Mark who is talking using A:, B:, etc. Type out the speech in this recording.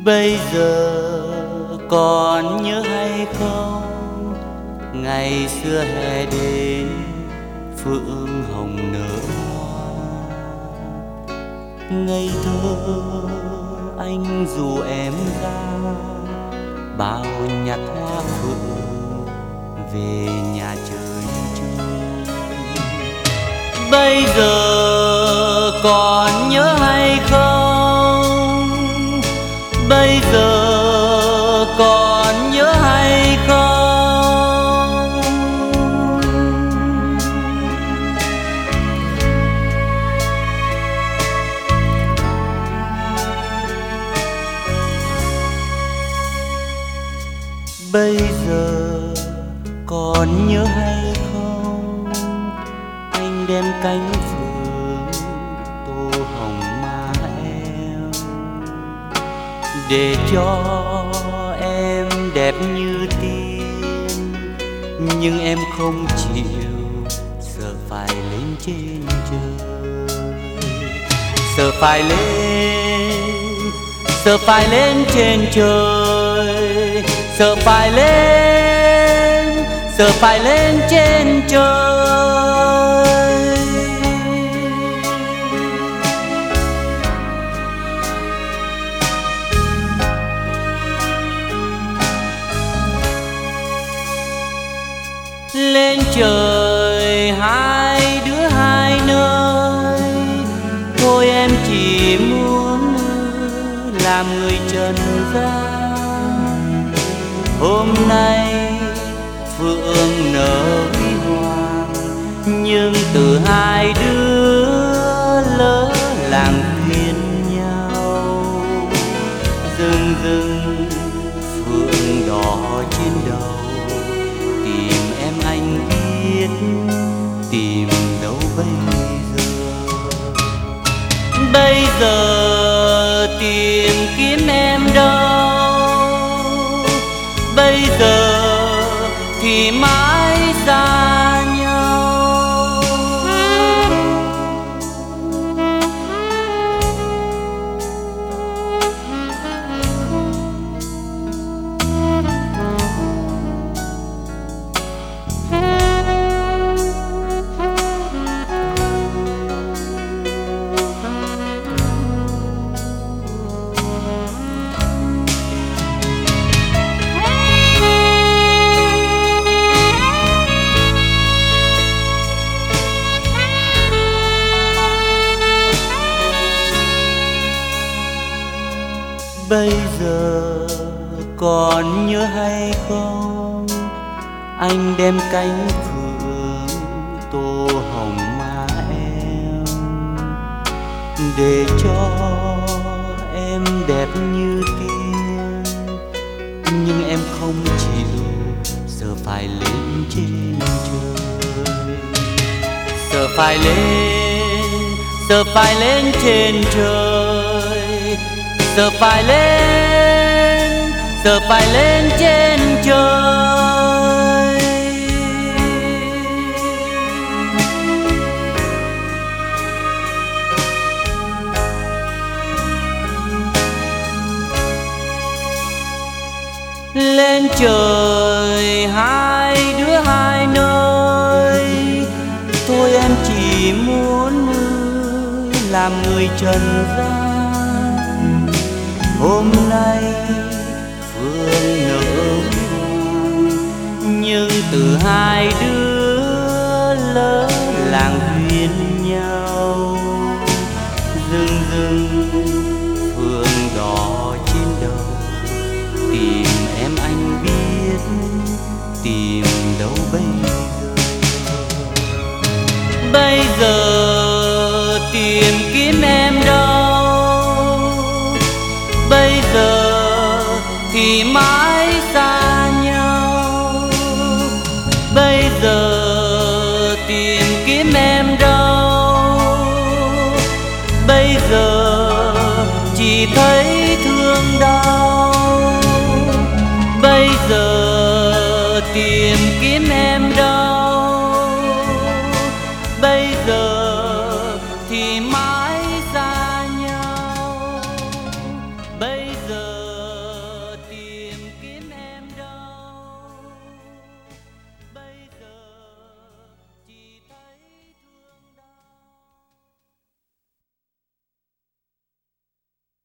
A: Bây giờ còn nhớ hay không, ngày xưa hè đến phượng hồng nở hoa. Ngây thơ anh dù em ra bao nhặt hoa phượng về nhà chơi chơi. Bây giờ còn nhớ hay không, bây giờ còn nhớ hay không? Bây giờ còn nhớ hay không, anh đem cánh phượng tô hồng má em để cho em đẹp như tiên. Nhưng em không chịu, sợ phải lên trên trời, sợ phải lên, sợ phải lên trên trời, sợ phải lên, sợ phải lên trên trời. Lên trời hai đứa hai nơi, thôi em chỉ muốn làm người trần gian. Hôm nay phượng nở huy hoàng, nhưng từ hai đứa lỡ làng khuyên nhau. Rừng rừng phượng đỏ trên đầu, tìm em anh biết tìm đâu bây giờ. Bây giờ tìm kiếm em đâu, bây giờ thì mãi xa nhau. Bây giờ còn nhớ hay không, anh đem cánh phượng tô hồng má em để cho em đẹp như tiên. Nhưng em không chịu, sợ phải lên trên trời, sợ phải lên, sợ phải lên trên trời, sợ phải lên, sợ phải lên trên trời. Lên trời hai đứa hai nơi, thôi em chỉ muốn làm người trần gian. Hôm nay phượng nở huy hoàng, nhưng từ hai đứa lỡ làng khuyên nhau. Rừng rừng phượng đỏ trên đầu, tìm em anh biết tìm đâu bây giờ. Bây giờ tìm kiếm em đâu, bây giờ thì mãi xa nhau. Bây giờ tìm kiếm em đâu, bây giờ chỉ thấy thương đau. Bây giờ tìm kiếm em đâu, bây giờ thì mãi